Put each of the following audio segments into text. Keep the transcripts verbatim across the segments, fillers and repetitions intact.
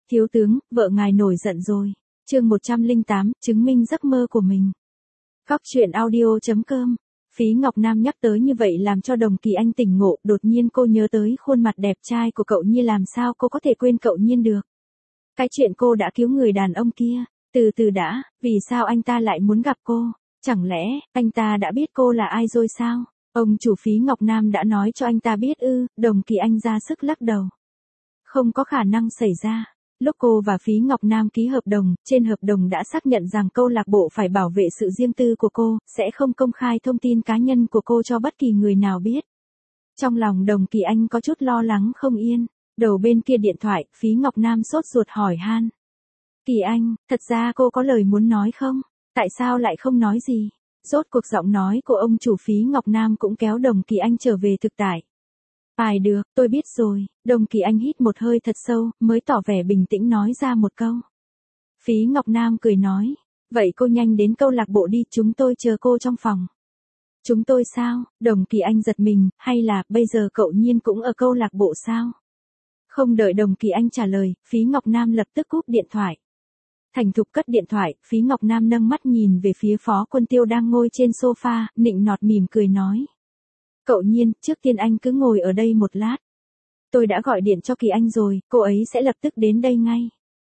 Thiếu tướng, vợ ngài nổi giận rồi. Chương một trăm lẻ tám, chứng minh giấc mơ của mình. Cóc truyện audio chấm com. Phí Ngọc Nam nhắc tới như vậy làm cho Đồng Kỳ Anh tỉnh ngộ, đột nhiên cô nhớ tới khuôn mặt đẹp trai của cậu Nhiên, làm sao cô có thể quên cậu Nhiên được. Cái chuyện cô đã cứu người đàn ông kia, từ từ đã, vì sao anh ta lại muốn gặp cô? Chẳng lẽ, anh ta đã biết cô là ai rồi sao? Ông chủ Phí Ngọc Nam đã nói cho anh ta biết ư? Đồng Kỳ Anh ra sức lắc đầu. Không có khả năng xảy ra. Lúc cô và Phí Ngọc Nam ký hợp đồng, trên hợp đồng đã xác nhận rằng câu lạc bộ phải bảo vệ sự riêng tư của cô, sẽ không công khai thông tin cá nhân của cô cho bất kỳ người nào biết. Trong lòng Đồng Kỳ Anh có chút lo lắng không yên. Đầu bên kia điện thoại, Phí Ngọc Nam sốt ruột hỏi han. Kỳ Anh, thật ra cô có lời muốn nói không? Tại sao lại không nói gì? Rốt cuộc giọng nói của ông chủ Phí Ngọc Nam cũng kéo Đồng Kỳ Anh trở về thực tại. Phải được, tôi biết rồi. Đồng Kỳ Anh hít một hơi thật sâu, mới tỏ vẻ bình tĩnh nói ra một câu. Phí Ngọc Nam cười nói. Vậy cô nhanh đến câu lạc bộ đi, chúng tôi chờ cô trong phòng. Chúng tôi sao? Đồng Kỳ Anh giật mình, hay là bây giờ cậu Nhiên cũng ở câu lạc bộ sao? Không đợi Đồng Kỳ Anh trả lời, Phí Ngọc Nam lập tức cúp điện thoại. Thành thục cất điện thoại, Phí Ngọc Nam nâng mắt nhìn về phía Phó Quân Tiêu đang ngồi trên sofa, nịnh nọt mỉm cười nói. Cậu Nhiên, trước tiên anh cứ ngồi ở đây một lát. Tôi đã gọi điện cho Kỳ Anh rồi, cô ấy sẽ lập tức đến đây ngay.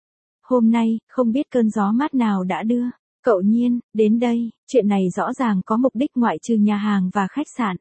Hôm nay, không biết cơn gió mát nào đã đưa. Cậu Nhiên, đến đây, chuyện này rõ ràng có mục đích ngoại trừ nhà hàng và khách sạn.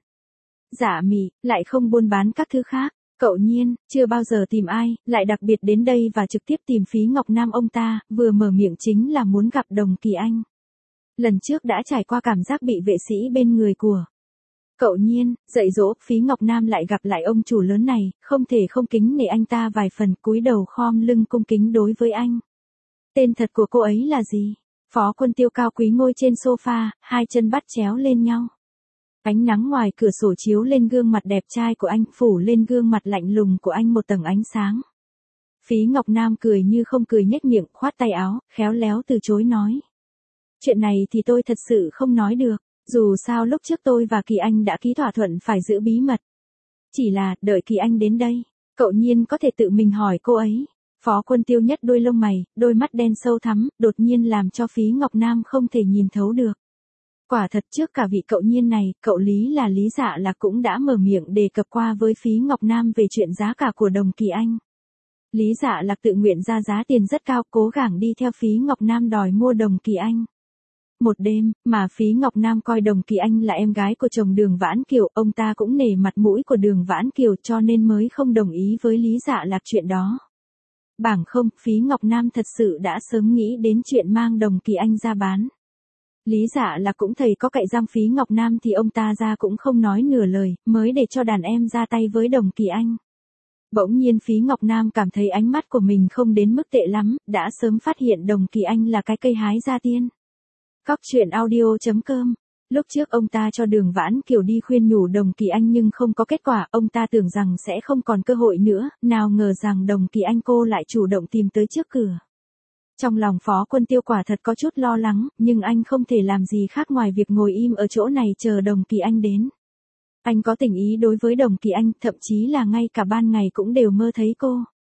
Dạ mị, lại không buôn bán các thứ khác. Cậu Nhiên, chưa bao giờ tìm ai, lại đặc biệt đến đây và trực tiếp tìm Phí Ngọc Nam ông ta, vừa mở miệng chính là muốn gặp Đồng Kỳ Anh. Lần trước đã trải qua cảm giác bị vệ sĩ bên người của. Cậu Nhiên, dạy dỗ, Phí Ngọc Nam lại gặp lại ông chủ lớn này, không thể không kính nể anh ta vài phần, cúi đầu khom lưng cung kính đối với anh. Tên thật của cô ấy là gì? Phó Quân Tiêu cao quý ngồi trên sofa, hai chân bắt chéo lên nhau. Ánh nắng ngoài cửa sổ chiếu lên gương mặt đẹp trai của anh, phủ lên gương mặt lạnh lùng của anh một tầng ánh sáng. Phí Ngọc Nam cười như không cười, nhếch miệng, khoát tay áo, khéo léo từ chối nói. Chuyện này thì tôi thật sự không nói được, dù sao lúc trước tôi và Kỳ Anh đã ký thỏa thuận phải giữ bí mật. Chỉ là, đợi Kỳ Anh đến đây, cậu Nhiên có thể tự mình hỏi cô ấy. Phó Quân Tiêu nhất đôi lông mày, đôi mắt đen sâu thắm, đột nhiên làm cho Phí Ngọc Nam không thể nhìn thấu được. Quả thật trước cả vị cậu Nhiên này, cậu Lý là Lý Dạ là cũng đã mở miệng đề cập qua với Phí Ngọc Nam về chuyện giá cả của Đồng Kỳ Anh. Lý Dạ Lạc tự nguyện ra giá tiền rất cao, cố gắng đi theo Phí Ngọc Nam đòi mua Đồng Kỳ Anh. Một đêm, mà Phí Ngọc Nam coi Đồng Kỳ Anh là em gái của chồng Đường Vãn Kiều, ông ta cũng nể mặt mũi của Đường Vãn Kiều cho nên mới không đồng ý với Lý Dạ Lạc chuyện đó. Bằng không, Phí Ngọc Nam thật sự đã sớm nghĩ đến chuyện mang Đồng Kỳ Anh ra bán. Lý Dạ Lạc cũng thầy có cậy giam Phí Ngọc Nam thì ông ta ra cũng không nói nửa lời, mới để cho đàn em ra tay với Đồng Kỳ Anh. Bỗng nhiên Phí Ngọc Nam cảm thấy ánh mắt của mình không đến mức tệ lắm, đã sớm phát hiện Đồng Kỳ Anh là cái cây hái gia tiên. Cóc truyện audio chấm com. Lúc trước ông ta cho Đường Vãn Kiều đi khuyên nhủ Đồng Kỳ Anh nhưng không có kết quả, ông ta tưởng rằng sẽ không còn cơ hội nữa, nào ngờ rằng Đồng Kỳ Anh cô lại chủ động tìm tới trước cửa. Trong lòng Phó Quân Tiêu quả thật có chút lo lắng, nhưng anh không thể làm gì khác ngoài việc ngồi im ở chỗ này chờ Đồng Kỳ Anh đến. Anh có tình ý đối với Đồng Kỳ Anh, thậm chí là ngay cả ban ngày cũng đều mơ thấy cô.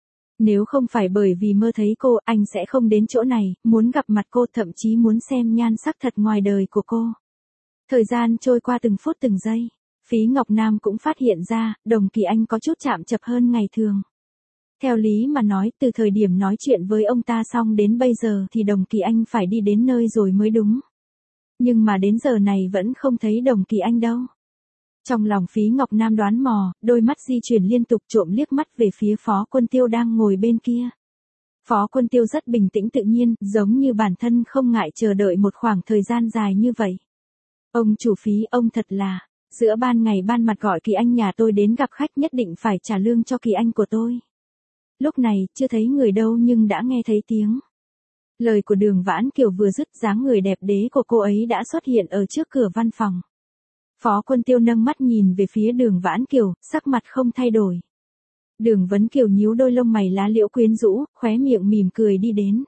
Nếu không phải bởi vì mơ thấy cô, anh sẽ không đến chỗ này, muốn gặp mặt cô, thậm chí muốn xem nhan sắc thật ngoài đời của cô. Thời gian trôi qua từng phút từng giây, Phí Ngọc Nam cũng phát hiện ra, Đồng Kỳ Anh có chút chạm chập hơn ngày thường. Theo lý mà nói, từ thời điểm nói chuyện với ông ta xong đến bây giờ thì Đồng Kỳ Anh phải đi đến nơi rồi mới đúng. Nhưng mà đến giờ này vẫn không thấy Đồng Kỳ Anh đâu. Trong lòng Phí Ngọc Nam đoán mò, đôi mắt di chuyển liên tục trộm liếc mắt về phía Phó Quân Tiêu đang ngồi bên kia. Phó Quân Tiêu rất bình tĩnh tự nhiên, giống như bản thân không ngại chờ đợi một khoảng thời gian dài như vậy. Ông chủ Phí, ông thật là, giữa ban ngày ban mặt gọi Kỳ Anh nhà tôi đến gặp khách nhất định phải trả lương cho Kỳ Anh của tôi. Lúc này, chưa thấy người đâu nhưng đã nghe thấy tiếng. Lời của Đường Vãn Kiều vừa dứt, dáng người đẹp đẽ của cô ấy đã xuất hiện ở trước cửa văn phòng. Phó Quân Tiêu nâng mắt nhìn về phía Đường Vãn Kiều, sắc mặt không thay đổi. Đường Vấn Kiều nhíu đôi lông mày lá liễu quyến rũ, khóe miệng mỉm cười đi đến.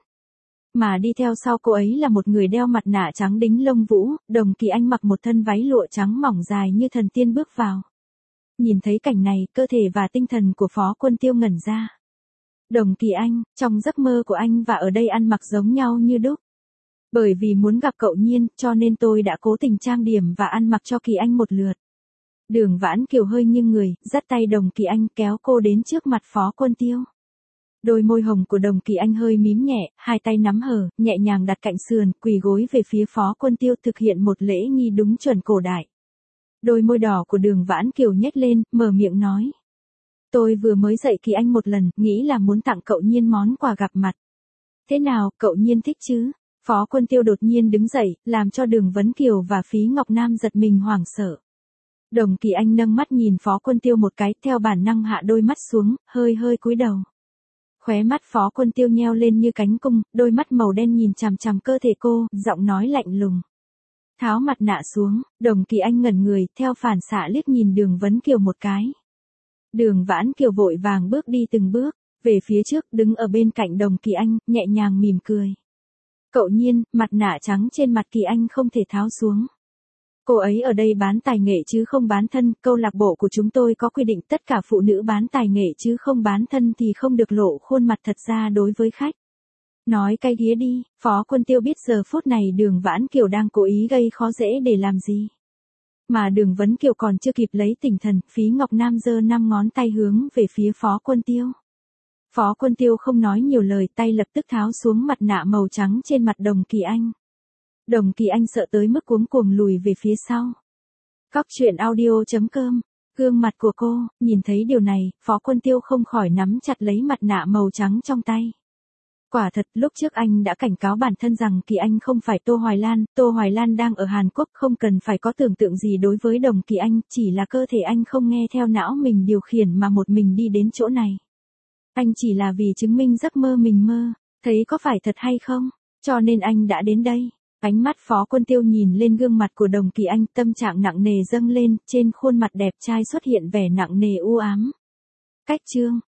Mà đi theo sau cô ấy là một người đeo mặt nạ trắng đính lông vũ, Đồng Kỳ Anh mặc một thân váy lụa trắng mỏng dài như thần tiên bước vào. Nhìn thấy cảnh này, cơ thể và tinh thần của Phó Quân Tiêu ngẩn ra. Đồng Kỳ Anh, trong giấc mơ của anh và ở đây ăn mặc giống nhau như đúc. Bởi vì muốn gặp cậu Nhiên, cho nên tôi đã cố tình trang điểm và ăn mặc cho Kỳ Anh một lượt. Đường Vãn Kiều hơi nghiêng người, dắt tay Đồng Kỳ Anh kéo cô đến trước mặt Phó Quân Tiêu. Đôi môi hồng của Đồng Kỳ Anh hơi mím nhẹ, hai tay nắm hở, nhẹ nhàng đặt cạnh sườn, quỳ gối về phía Phó Quân Tiêu thực hiện một lễ nghi đúng chuẩn cổ đại. Đôi môi đỏ của Đường Vãn Kiều nhếch lên, mở miệng nói. Tôi vừa mới dạy Kỳ Anh một lần, nghĩ là muốn tặng cậu Nhiên món quà gặp mặt. Thế nào, cậu Nhiên thích chứ? Phó Quân Tiêu đột nhiên đứng dậy, làm cho Đường Vấn Kiều và Phí Ngọc Nam giật mình hoảng sợ. Đồng Kỳ Anh nâng mắt nhìn Phó Quân Tiêu một cái, theo bản năng hạ đôi mắt xuống, hơi hơi cúi đầu. Khóe mắt Phó Quân Tiêu nheo lên như cánh cung, đôi mắt màu đen nhìn chằm chằm cơ thể cô, giọng nói lạnh lùng. Tháo mặt nạ xuống, Đồng Kỳ Anh ngẩn người, theo phản xạ liếc nhìn Đường Vấn Kiều một cái. Đường Vãn Kiều vội vàng bước đi từng bước, về phía trước, đứng ở bên cạnh Đồng Kỳ Anh, nhẹ nhàng mỉm cười. Cậu Nhiên, mặt nạ trắng trên mặt Kỳ Anh không thể tháo xuống. Cô ấy ở đây bán tài nghệ chứ không bán thân, câu lạc bộ của chúng tôi có quy định tất cả phụ nữ bán tài nghệ chứ không bán thân thì không được lộ khuôn mặt thật ra đối với khách. Nói cay ghía đi, Phó Quân Tiêu biết giờ phút này Đường Vãn Kiều đang cố ý gây khó dễ để làm gì. Mà Đường Vấn Kiều còn chưa kịp lấy tỉnh thần, Phí Ngọc Nam giơ năm ngón tay hướng về phía Phó Quân Tiêu. Phó Quân Tiêu không nói nhiều lời, tay lập tức tháo xuống mặt nạ màu trắng trên mặt Đồng Kỳ Anh. Đồng Kỳ Anh sợ tới mức cuống cuồng lùi về phía sau. Cóc truyện audio chấm com, gương mặt của cô, nhìn thấy điều này, Phó Quân Tiêu không khỏi nắm chặt lấy mặt nạ màu trắng trong tay. Quả thật, lúc trước anh đã cảnh cáo bản thân rằng Kỳ Anh không phải Tô Hoài Lan, Tô Hoài Lan đang ở Hàn Quốc, không cần phải có tưởng tượng gì đối với Đồng Kỳ Anh, chỉ là cơ thể anh không nghe theo não mình điều khiển mà một mình đi đến chỗ này. Anh chỉ là vì chứng minh giấc mơ mình mơ, thấy có phải thật hay không, cho nên anh đã đến đây. Ánh mắt Phó Quân Tiêu nhìn lên gương mặt của Đồng Kỳ Anh, tâm trạng nặng nề dâng lên, trên khuôn mặt đẹp trai xuất hiện vẻ nặng nề u ám. Cách chương